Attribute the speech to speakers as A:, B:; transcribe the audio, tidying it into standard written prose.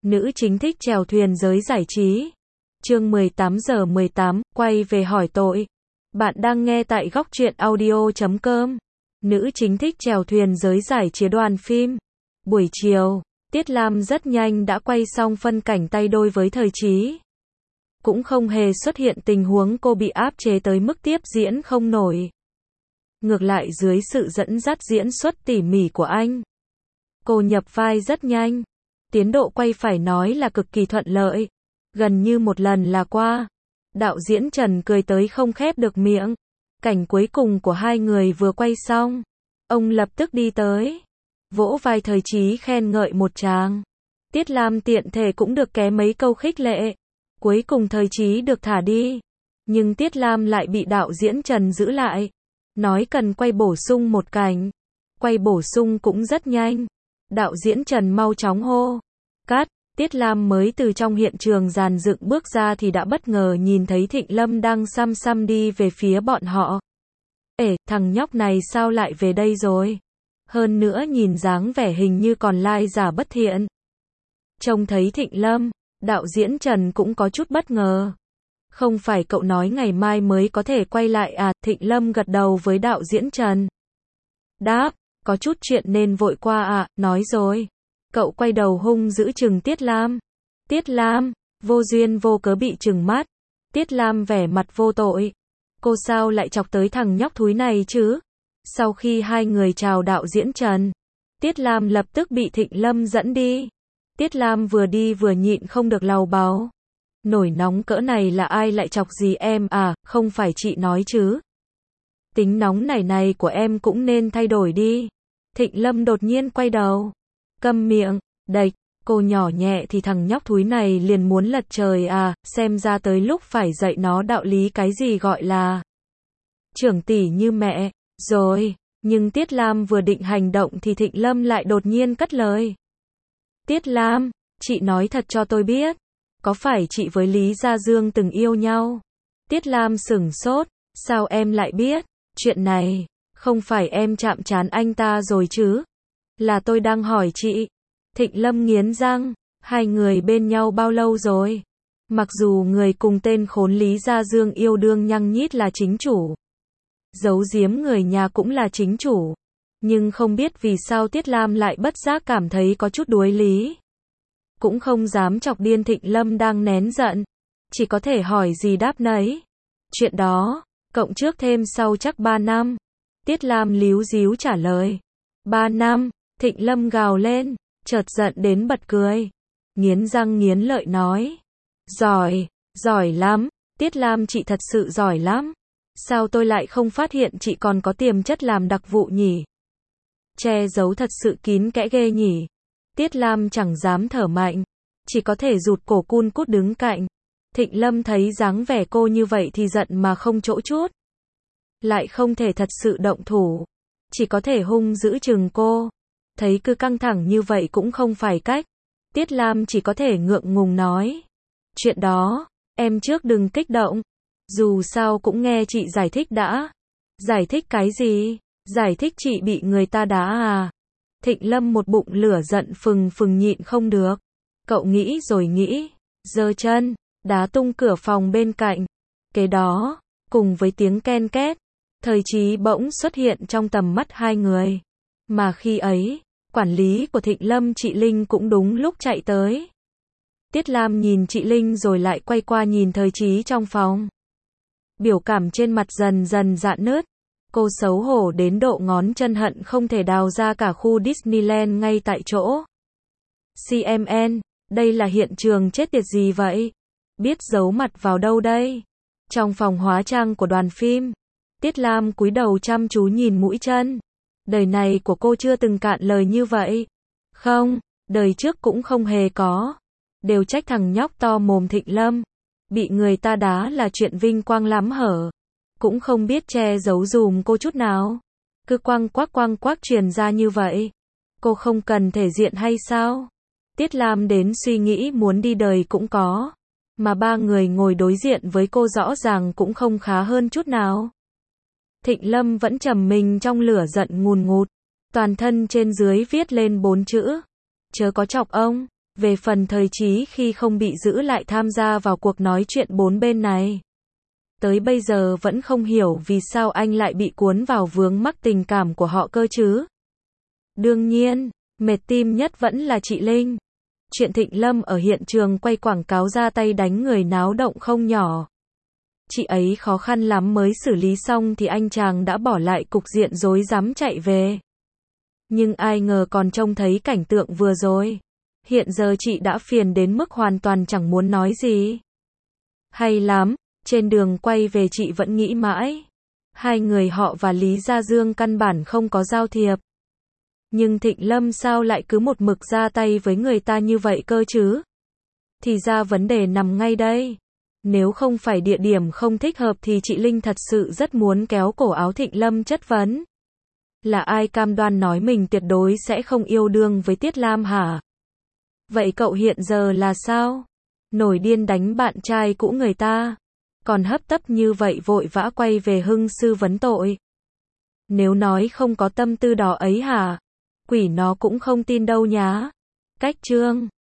A: Nữ chính thích chèo thuyền giới giải trí. Chương 18:18, quay về hỏi tội. Bạn đang nghe tại góc truyện audio.com. Nữ chính thích chèo thuyền giới giải trí đoàn phim. Buổi chiều, Tiết Lam rất nhanh đã quay xong phân cảnh tay đôi với Thời Chí. Cũng không hề xuất hiện tình huống cô bị áp chế tới mức tiếp diễn không nổi. Ngược lại dưới sự dẫn dắt diễn xuất tỉ mỉ của anh, cô nhập vai rất nhanh. Tiến độ quay phải nói là cực kỳ thuận lợi. Gần như một lần là qua. Đạo diễn Trần cười tới không khép được miệng. Cảnh cuối cùng của hai người vừa quay xong, ông lập tức đi tới, vỗ vai Thời Chí khen ngợi một tràng. Tiết Lam tiện thể cũng được ké mấy câu khích lệ. Cuối cùng Thời Chí được thả đi. Nhưng Tiết Lam lại bị đạo diễn Trần giữ lại. Nói cần quay bổ sung một cảnh. Quay bổ sung cũng rất nhanh. Đạo diễn Trần mau chóng hô. Cắt. Tiết Lam mới từ trong hiện trường dàn dựng bước ra thì đã bất ngờ nhìn thấy Thịnh Lâm đang xăm xăm đi về phía bọn họ. Ê, thằng nhóc này sao lại về đây rồi? Hơn nữa nhìn dáng vẻ hình như còn lai giả bất thiện. Trông thấy Thịnh Lâm, đạo diễn Trần cũng có chút bất ngờ. Không phải cậu nói ngày mai mới có thể quay lại à? Thịnh Lâm gật đầu với đạo diễn Trần. Đáp, có chút chuyện nên vội qua à, nói rồi. Cậu quay đầu hung dữ trừng Tiết Lam. Tiết Lam, vô duyên vô cớ bị trừng mắt. Tiết Lam vẻ mặt vô tội. Cô sao lại chọc tới thằng nhóc thúi này chứ? Sau khi hai người chào đạo diễn Trần, Tiết Lam lập tức bị Thịnh Lâm dẫn đi. Tiết Lam vừa đi vừa nhịn không được lầu bầu. Nổi nóng cỡ này là ai lại chọc gì em à, không phải chị nói chứ. Tính nóng này của em cũng nên thay đổi đi. Thịnh Lâm đột nhiên quay đầu. Câm miệng, đệch, cô nhỏ nhẹ thì thằng nhóc thúi này liền muốn lật trời à, xem ra tới lúc phải dạy nó đạo lý cái gì gọi là trưởng tỷ như mẹ, rồi, nhưng Tiết Lam vừa định hành động thì Thịnh Lâm lại đột nhiên cất lời. Tiết Lam, chị nói thật cho tôi biết, có phải chị với Lý Gia Dương từng yêu nhau? Tiết Lam sửng sốt, sao em lại biết, chuyện này, không phải em chạm trán anh ta rồi chứ? Là tôi đang hỏi chị. Thịnh Lâm nghiến răng, hai người bên nhau bao lâu rồi? Mặc dù người cùng tên khốn Lý Gia Dương yêu đương nhăng nhít là chính chủ, giấu giếm người nhà cũng là chính chủ, nhưng không biết vì sao Tiết Lam lại bất giác cảm thấy có chút đuối lý. Cũng không dám chọc điên Thịnh Lâm đang nén giận, chỉ có thể hỏi gì đáp nấy. Chuyện đó, cộng trước thêm sau chắc 3 năm. Tiết Lam líu díu trả lời. 3 năm. Thịnh Lâm gào lên, chợt giận đến bật cười. Nghiến răng nghiến lợi nói. Giỏi, giỏi lắm. Tiết Lam chị thật sự giỏi lắm. Sao tôi lại không phát hiện chị còn có tiềm chất làm đặc vụ nhỉ? Che giấu thật sự kín kẽ ghê nhỉ? Tiết Lam chẳng dám thở mạnh, chỉ có thể rụt cổ cun cút đứng cạnh. Thịnh Lâm thấy dáng vẻ cô như vậy thì giận mà không chỗ chút. Lại không thể thật sự động thủ, chỉ có thể hung dữ chừng cô. Thấy cứ căng thẳng như vậy cũng không phải cách. Tiết Lam chỉ có thể ngượng ngùng nói. Chuyện đó, em trước đừng kích động. Dù sao cũng nghe chị giải thích đã. Giải thích cái gì? Giải thích chị bị người ta đá à? Thịnh Lâm một bụng lửa giận phừng phừng nhịn không được. Cậu nghĩ rồi nghĩ, giơ chân, đá tung cửa phòng bên cạnh. Kế đó, cùng với tiếng ken két, Thời Chí bỗng xuất hiện trong tầm mắt hai người. Mà khi ấy, quản lý của Thịnh Lâm chị Linh cũng đúng lúc chạy tới. Tiết Lam nhìn chị Linh rồi lại quay qua nhìn Thời Chí trong phòng. Biểu cảm trên mặt dần dần rạn nứt. Cô xấu hổ đến độ ngón chân hận không thể đào ra cả khu Disneyland ngay tại chỗ. CMN, đây là hiện trường chết tiệt gì vậy? Biết giấu mặt vào đâu đây? Trong phòng hóa trang của đoàn phim, Tiết Lam cúi đầu chăm chú nhìn mũi chân. Đời này của cô chưa từng cạn lời như vậy. Không, đời trước cũng không hề có. Đều trách thằng nhóc to mồm Thịnh Lâm. Bị người ta đá là chuyện vinh quang lắm hở. Cũng không biết che giấu dùm cô chút nào. Cứ quăng quác truyền ra như vậy. Cô không cần thể diện hay sao? Tiết Lam đến suy nghĩ muốn đi đời cũng có. Mà ba người ngồi đối diện với cô rõ ràng cũng không khá hơn chút nào. Thịnh Lâm vẫn trầm mình trong lửa giận ngùn ngụt. Toàn thân trên dưới viết lên 4 chữ. Chớ có chọc ông. Về phần thời Chí khi không bị giữ lại tham gia vào cuộc nói chuyện bốn bên này, tới bây giờ vẫn không hiểu vì sao anh lại bị cuốn vào vướng mắc tình cảm của họ cơ chứ. Đương nhiên, mệt tim nhất vẫn là chị Linh. Chuyện Thịnh Lâm ở hiện trường quay quảng cáo ra tay đánh người náo động không nhỏ. Chị ấy khó khăn lắm mới xử lý xong thì anh chàng đã bỏ lại cục diện rối rắm chạy về. Nhưng ai ngờ còn trông thấy cảnh tượng vừa rồi. Hiện giờ chị đã phiền đến mức hoàn toàn chẳng muốn nói gì. Hay lắm, trên đường quay về chị vẫn nghĩ mãi. Hai người họ và Lý Gia Dương căn bản không có giao thiệp. Nhưng Thịnh Lâm sao lại cứ một mực ra tay với người ta như vậy cơ chứ? Thì ra vấn đề nằm ngay đây. Nếu không phải địa điểm không thích hợp thì chị Linh thật sự rất muốn kéo cổ áo Thịnh Lâm chất vấn. Là ai cam đoan nói mình tuyệt đối sẽ không yêu đương với Tiết Lam hả? Vậy cậu hiện giờ là sao? Nổi điên đánh bạn trai cũ người ta. Còn hấp tấp như vậy vội vã quay về hưng sư vấn tội. Nếu nói không có tâm tư đó ấy hả? Quỷ nó cũng không tin đâu nhá. Cách chương